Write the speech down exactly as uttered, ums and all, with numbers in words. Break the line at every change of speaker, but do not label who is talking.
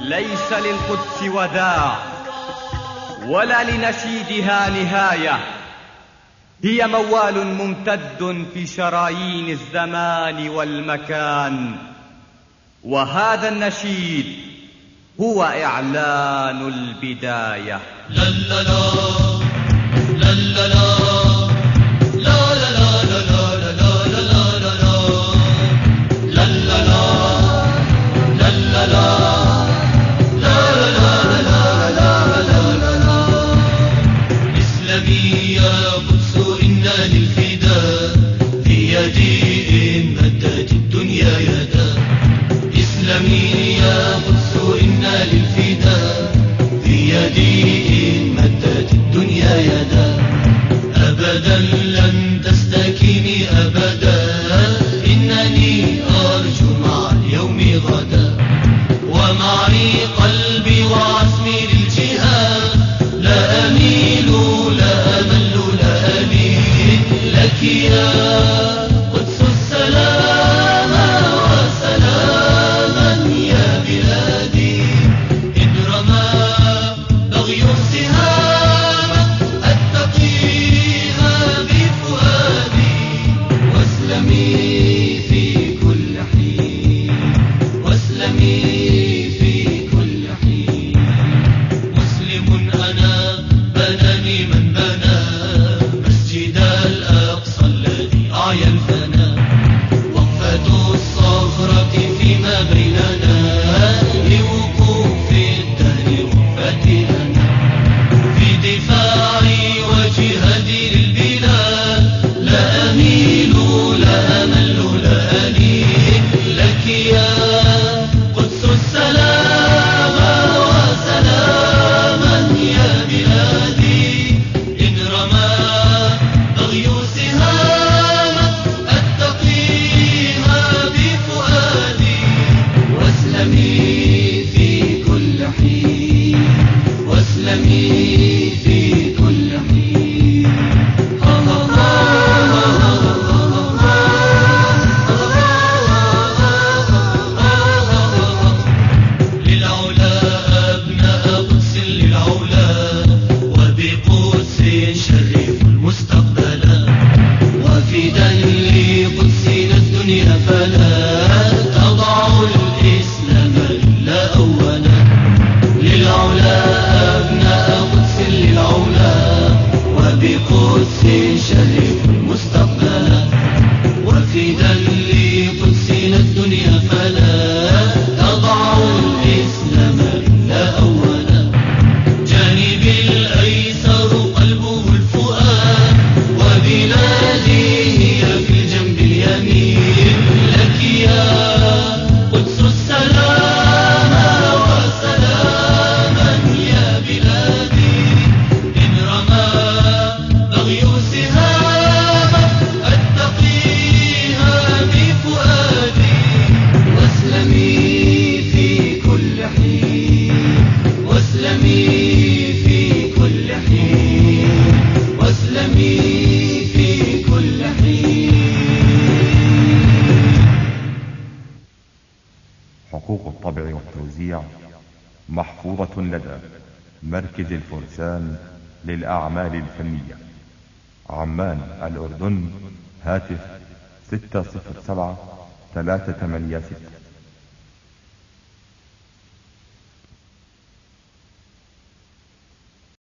ليس للقدس وداع ولا لنشيدها نهاية، هي موال ممتد في شرايين الزمان والمكان، وهذا النشيد هو إعلان البداية.
لا لا لا لا لا لا لا لا لا لا لا لا لا لا اسلمي يا قدس إنا للفداء في يدي إن مدت الدنيا يدا. اسلمي يا قدس إنا للفداء في يدي إن مدت الدنيا يدا. أبدا لن تستكيني أبدا، إنني أرجو مع اليوم غدا، ومعي قلبي وعزمي للجهاد. لا أميل لا أمل لا ألين لك يا قدس السلام وسلاما يا بلادي. إن رمى بغي السهام أتقيها بفؤادي، واسلمي في كل حين واسلمي في كل حين. مسلم أنا بناني من بنى مسجد الأقصى الذي أعيا الفنا. وقفة الصخرة فيما بيننا لوقوف الدهر وقفتي أنا. في دفاعي وجهادي للبلاد لا أميل لا أمل لا ألين لك يا قدس السلام وسلاما يا بلادي. إن رمى بغي سهام أتقيها بفؤادي، واسلمي في كل حين واسلمي في كل حين. للعلا أبناء قدس للعلا، وبقدس شرف المستقبل، وفدا لقدسنا الدنيا فلا تضع الإسلام إلا أولا. للعلا أبناء قدس للعلا، وبقدس شرف المستقبل، وفدا لقدسنا الدنيا فلا تضع الإسلام إلا أولا. جانبي الأيسر قلبه الفؤاد، وبلادي هي في الجنب اليمين لك يا قدس السلام وسلاما يا بلادي. إن رمى بغي سهام أتقيها بفؤادي، واسلمي في كل حين واسلمي في كل حين واسلمي في كل حين.
حقوق الطبع والتوزيع محفوظة لدى مركز الفرسان للأعمال الفنية، عمان الأردن. هاتف ستة صفر سبعة ثلاثة ثمانية ستة.